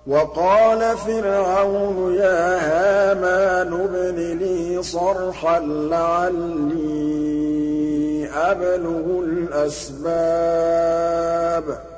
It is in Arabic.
وَقَالَ فِرْعَوْنُ يَا هَامَانُ ابْنِ لِي صَرْحًا لَّعَلِّي أَبْلُغُ الْأَسْبَابَ